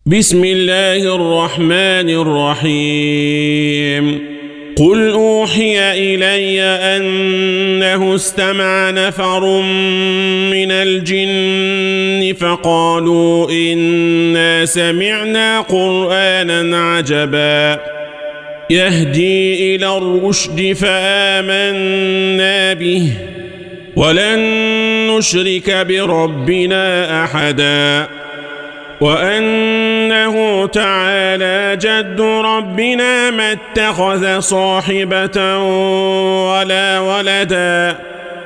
بسم الله الرحمن الرحيم قل أوحي إلي أنه استمع نفر من الجن فقالوا إنا سمعنا قرآنا عجبا يهدي إلى الرشد فآمنا به ولن نشرك بربنا أحدا وأنه تعالى جد ربنا ما اتخذ صاحبة ولا ولدا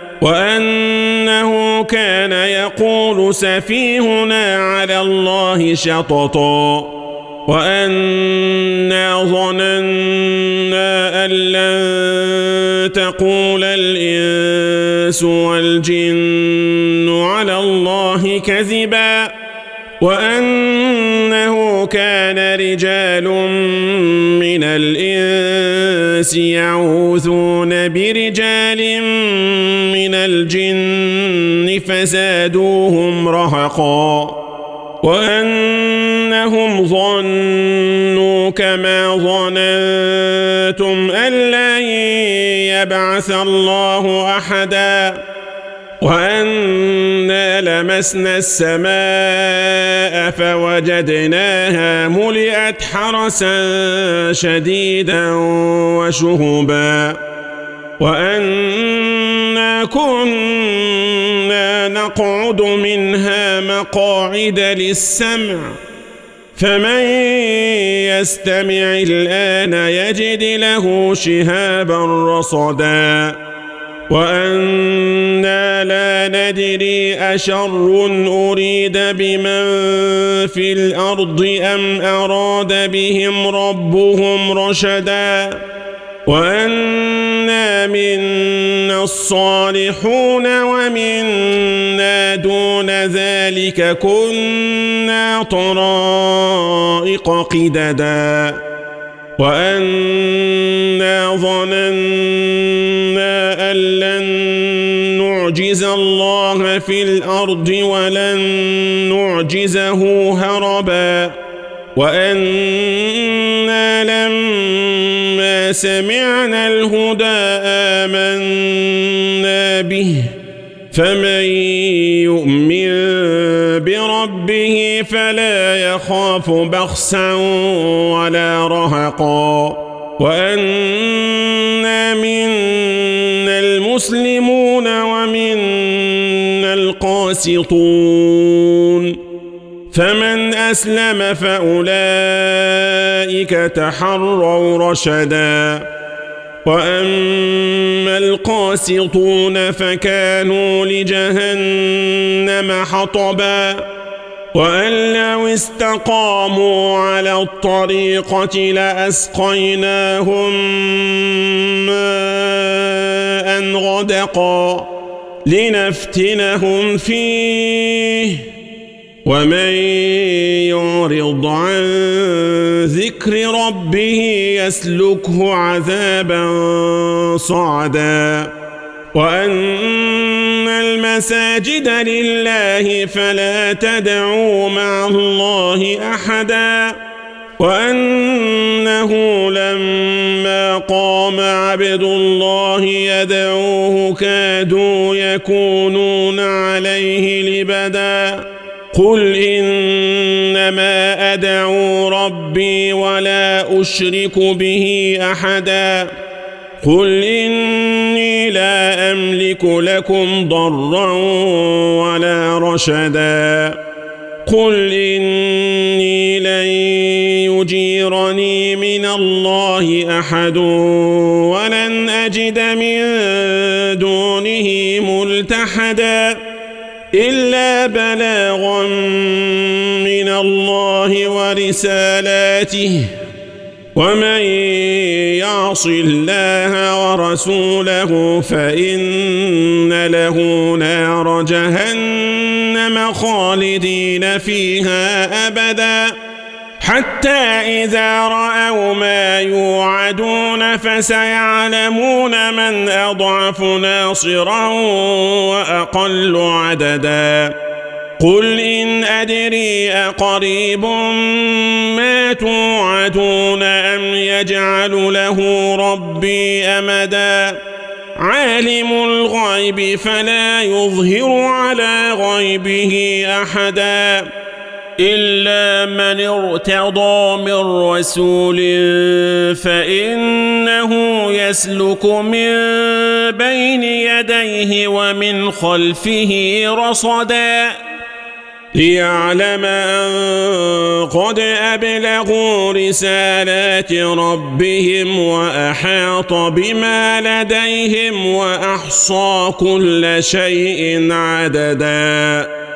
وأنه كان يقول سفيهنا على الله شططا وأنا ظننا أن لن تقول الإنس والجن على الله كذبا وأنه كان رجال من الإنس يعوذون برجال من الجن فزادوهم رهقا وأنهم ظنوا كما ظننتم أن لن يبعث الله أحدا وأنا لمسنا السماء فوجدناها ملئت حرسا شديدا وشهبا وأنا كنا نقعد منها مقاعد للسمع فمن يستمع الآن يجد له شهابا رصدا وأنا لا ندري أشر أريد بمن في الأرض أم أراد بهم ربهم رشدا وأنا منا الصالحون ومنا دون ذلك كنا طرائق قددا وأنا ظننا أن لن نعجز الله في الأرض ولن نعجزه هربا وأنا لما سمعنا الهدى آمنا به فمن يؤمن بربه فلا يخاف بخسا ولا رهقا وأنا منا المسلمون ومنا القاسطون فمن أسلم فأولئك تحروا رشدا وأما القاسطون فكانوا لجهنم حطبا وأن لو استقاموا على الطريقة لأسقيناهم ماء غدقا لنفتنهم فيه ومن يعرض عن ذكر ربه يسلكه عذابا صعدا وأن المساجد لله فلا تدعوا مع الله أحدا وأنه لما قام عبد الله يدعوه كادوا يكونون عليه لبدا قل إنما أدعو ربي ولا أشرك به أحدا قل إني لا أملك لكم ضرا ولا رشدا قل إني لن يجيرني من الله أحد ولن أجد من دونه ملتحدا إلا بلاغا من الله ورسالاته ومن يعص الله ورسوله فإن له نار جهنم خالدين فيها أبدا حتى إذا رأوا ما يوعدون فسيعلمون من أضعف ناصرا وأقل عددا قل إن أدري أقريب ما توعدون أم يجعل له ربي أمدا عالم الغيب فلا يظهر على غيبه أحدا إلا من ارتضى من رسول فإنه يسلك من بين يديه ومن خلفه رصدا ليعلم أن قد أبلغوا رسالات ربهم وأحاط بما لديهم وأحصى كل شيء عددا.